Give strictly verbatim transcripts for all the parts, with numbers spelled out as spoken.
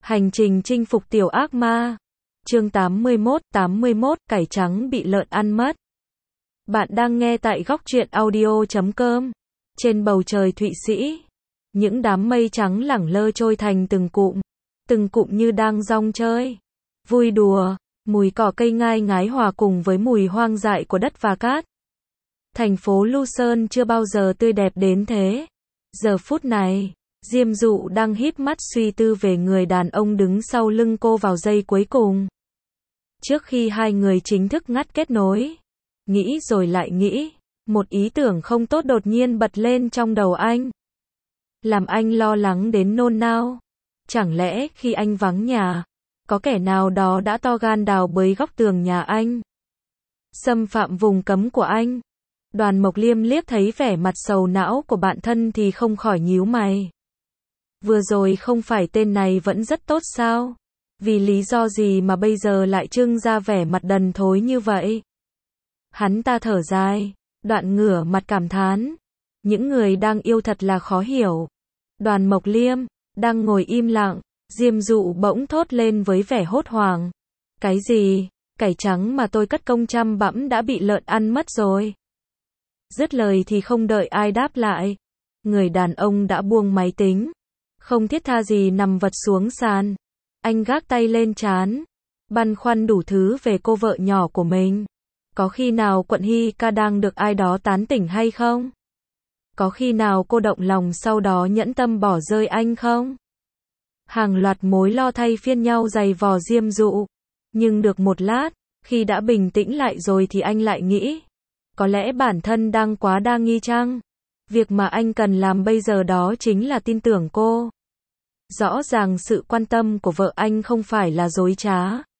Hành trình chinh phục tiểu ác ma. Chương tám mươi mốt, tám mươi mốt, cải trắng bị lợn ăn mất. Bạn đang nghe tại góc truyện audio chấm com. Trên bầu trời Thụy Sĩ, những đám mây trắng lẳng lơ trôi thành từng cụm, từng cụm như đang rong chơi, vui đùa, mùi cỏ cây ngai ngái hòa cùng với mùi hoang dại của đất và cát. Thành phố Lu Sơn chưa bao giờ tươi đẹp đến thế. Giờ phút này, Diêm Dụ đang híp mắt suy tư về người đàn ông đứng sau lưng cô vào giây cuối cùng. Trước khi hai người chính thức ngắt kết nối, nghĩ rồi lại nghĩ, một ý tưởng không tốt đột nhiên bật lên trong đầu anh. Làm anh lo lắng đến nôn nao. Chẳng lẽ khi anh vắng nhà, có kẻ nào đó đã to gan đào bới góc tường nhà anh, xâm phạm vùng cấm của anh? Đoàn Mộc Liêm liếc thấy vẻ mặt sầu não của bạn thân thì không khỏi nhíu mày. Vừa rồi không phải tên này vẫn rất tốt sao? Vì lý do gì mà bây giờ lại trưng ra vẻ mặt đần thối như vậy? Hắn ta thở dài, đoạn ngửa mặt cảm thán. Những người đang yêu thật là khó hiểu. Đoàn Mộc Liêm đang ngồi im lặng, Diêm Dụ bỗng thốt lên với vẻ hốt hoảng. Cái gì? Cải trắng mà tôi cất công chăm bẵm đã bị lợn ăn mất rồi. Dứt lời thì không đợi ai đáp lại, người đàn ông đã buông máy tính, không thiết tha gì nằm vật xuống sàn. Anh gác tay lên trán, băn khoăn đủ thứ về cô vợ nhỏ của mình. Có khi nào Quận Hy Ca đang được ai đó tán tỉnh hay không? Có khi nào cô động lòng sau đó nhẫn tâm bỏ rơi anh không? Hàng loạt mối lo thay phiên nhau giày vò Diêm Dụ. Nhưng được một lát, khi đã bình tĩnh lại rồi thì anh lại nghĩ, có lẽ bản thân đang quá đa nghi chăng? Việc mà anh cần làm bây giờ đó chính là tin tưởng cô. Rõ ràng sự quan tâm của vợ anh không phải là dối trá.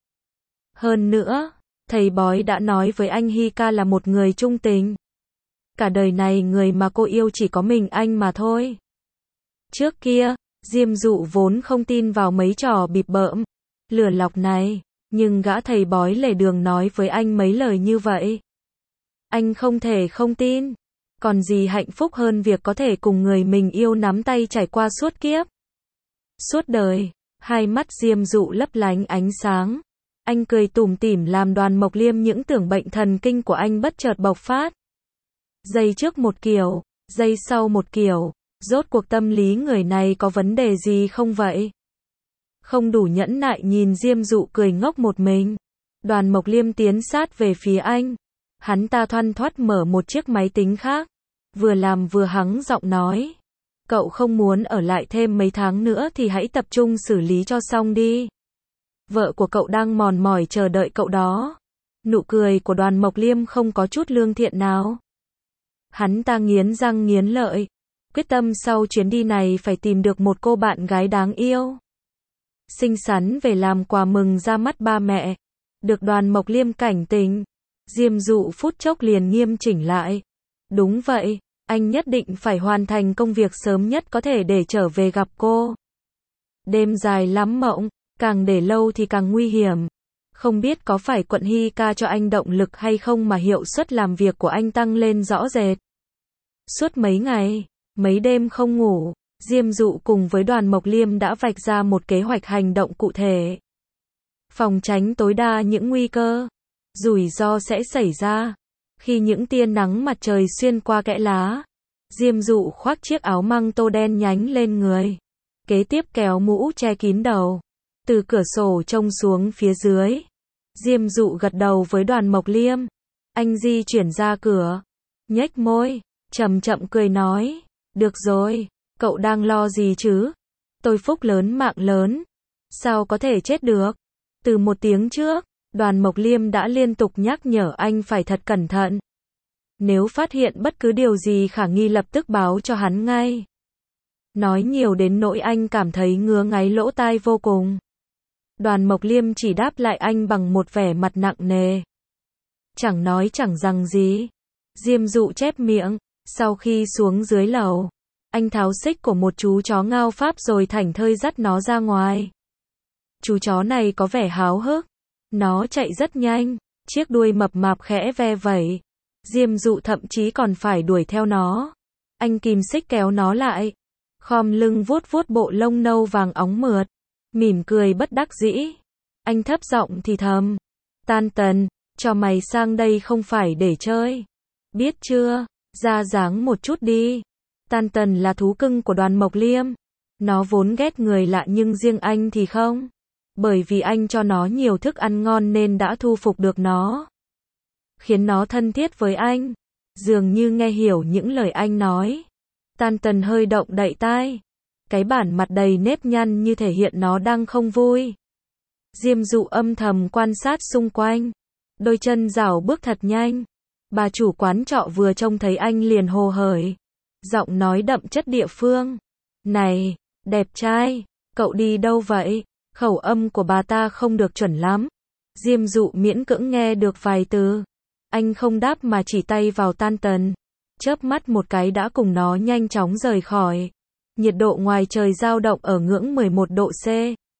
Hơn nữa, thầy bói đã nói với anh Hy Ca là một người trung tình. Cả đời này người mà cô yêu chỉ có mình anh mà thôi. Trước kia, Diêm Dụ vốn không tin vào mấy trò bịp bợm, lừa lọc này, nhưng gã thầy bói lề đường nói với anh mấy lời như vậy. Anh không thể không tin. Còn gì hạnh phúc hơn việc có thể cùng người mình yêu nắm tay trải qua suốt kiếp, suốt đời. Hai mắt Diêm Dụ lấp lánh ánh sáng. Anh cười tủm tỉm làm Đoàn Mộc Liêm những tưởng bệnh thần kinh của anh bất chợt bộc phát. Giây trước một kiểu, giây sau một kiểu, rốt cuộc tâm lý người này có vấn đề gì không vậy? Không đủ nhẫn nại nhìn Diêm Dụ cười ngốc một mình, Đoàn Mộc Liêm tiến sát về phía anh. Hắn ta thoăn thoắt mở một chiếc máy tính khác, vừa làm vừa hắng giọng nói. Cậu không muốn ở lại thêm mấy tháng nữa thì hãy tập trung xử lý cho xong đi. Vợ của cậu đang mòn mỏi chờ đợi cậu đó. Nụ cười của Đoàn Mộc Liêm không có chút lương thiện nào. Hắn ta nghiến răng nghiến lợi, quyết tâm sau chuyến đi này phải tìm được một cô bạn gái đáng yêu, xinh xắn về làm quà mừng ra mắt ba mẹ. Được Đoàn Mộc Liêm cảnh tỉnh, Diêm Dụ phút chốc liền nghiêm chỉnh lại. Đúng vậy, anh nhất định phải hoàn thành công việc sớm nhất có thể để trở về gặp cô. Đêm dài lắm mộng, càng để lâu thì càng nguy hiểm. Không biết có phải Quận Hy Ca cho anh động lực hay không mà hiệu suất làm việc của anh tăng lên rõ rệt. Suốt mấy ngày, mấy đêm không ngủ, Diêm Dụ cùng với Đoàn Mộc Liêm đã vạch ra một kế hoạch hành động cụ thể. Phòng tránh tối đa những nguy cơ, rủi ro sẽ xảy ra khi những tia nắng mặt trời xuyên qua kẽ lá. Diêm Dụ khoác chiếc áo măng tô đen nhánh lên người, kế tiếp kéo mũ che kín đầu. Từ cửa sổ trông xuống phía dưới, Diêm Dụ gật đầu với Đoàn Mộc Liêm. Anh di chuyển ra cửa, nhếch môi, chậm chậm cười nói, được rồi, cậu đang lo gì chứ? Tôi phúc lớn mạng lớn, sao có thể chết được? Từ một tiếng trước, Đoàn Mộc Liêm đã liên tục nhắc nhở anh phải thật cẩn thận. Nếu phát hiện bất cứ điều gì khả nghi lập tức báo cho hắn ngay. Nói nhiều đến nỗi anh cảm thấy ngứa ngáy lỗ tai vô cùng. Đoàn Mộc Liêm chỉ đáp lại anh bằng một vẻ mặt nặng nề. Chẳng nói chẳng rằng gì. Diêm Dụ chép miệng. Sau khi xuống dưới lầu, anh tháo xích của một chú chó ngao Pháp rồi thảnh thơi dắt nó ra ngoài. Chú chó này có vẻ háo hức. Nó chạy rất nhanh, chiếc đuôi mập mạp khẽ ve vẩy. Diêm Dụ thậm chí còn phải đuổi theo nó. Anh kìm xích kéo nó lại, khom lưng vuốt vuốt bộ lông nâu vàng óng mượt. Mỉm cười bất đắc dĩ. Anh thấp giọng thì thầm. Tan tần, cho mày sang đây không phải để chơi. Biết chưa, ra dáng một chút đi. Tan tần là thú cưng của Đoàn Mộc Liêm. Nó vốn ghét người lạ nhưng riêng anh thì không. Bởi vì anh cho nó nhiều thức ăn ngon nên đã thu phục được nó. Khiến nó thân thiết với anh. Dường như nghe hiểu những lời anh nói. Tan tần hơi động đậy tai. Cái bản mặt đầy nếp nhăn như thể hiện nó đang không vui. Diêm Dụ âm thầm quan sát xung quanh. Đôi chân rảo bước thật nhanh. Bà chủ quán trọ vừa trông thấy anh liền hồ hởi. Giọng nói đậm chất địa phương. Này, đẹp trai, cậu đi đâu vậy? Khẩu âm của bà ta không được chuẩn lắm. Diêm Dụ miễn cưỡng nghe được vài từ. Anh không đáp mà chỉ tay vào Tan tần. Chớp mắt một cái đã cùng nó nhanh chóng rời khỏi. Nhiệt độ ngoài trời dao động ở ngưỡng mười một độ C.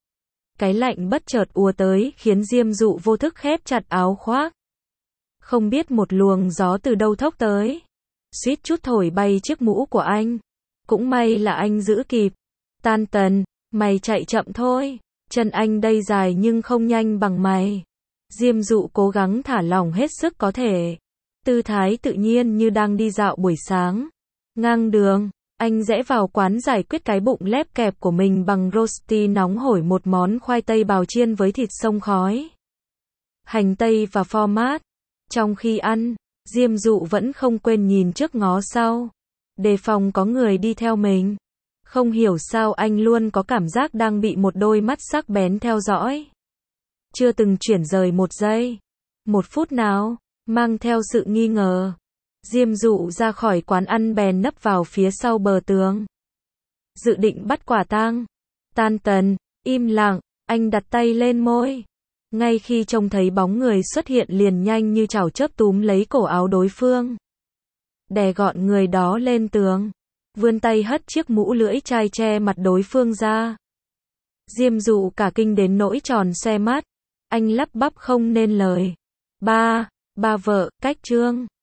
Cái lạnh bất chợt ùa tới khiến Diêm Dụ vô thức khép chặt áo khoác. Không biết một luồng gió từ đâu thốc tới. Suýt chút thổi bay chiếc mũ của anh. Cũng may là anh giữ kịp. Tan tần, mày chạy chậm thôi. Chân anh đây dài nhưng không nhanh bằng mày. Diêm Dụ cố gắng thả lỏng hết sức có thể. Tư thái tự nhiên như đang đi dạo buổi sáng. Ngang đường, anh rẽ vào quán giải quyết cái bụng lép kẹp của mình bằng rosti nóng hổi, một món khoai tây bào chiên với thịt xông khói, hành tây và pho mát. Trong khi ăn, Diêm Dụ vẫn không quên nhìn trước ngó sau, đề phòng có người đi theo mình. Không hiểu sao anh luôn có cảm giác đang bị một đôi mắt sắc bén theo dõi. Chưa từng chuyển rời một giây, một phút nào, mang theo sự nghi ngờ. Diêm Dụ ra khỏi quán ăn bèn nấp vào phía sau bờ tường. Dự định bắt quả tang. Tan tần, im lặng, anh đặt tay lên môi. Ngay khi trông thấy bóng người xuất hiện liền nhanh như chảo chớp túm lấy cổ áo đối phương. Đè gọn người đó lên tường. Vươn tay hất chiếc mũ lưỡi chai che mặt đối phương ra. Diêm Dụ cả kinh đến nỗi tròn xoe mắt. Anh lắp bắp không nên lời. Ba, ba vợ, cách trương.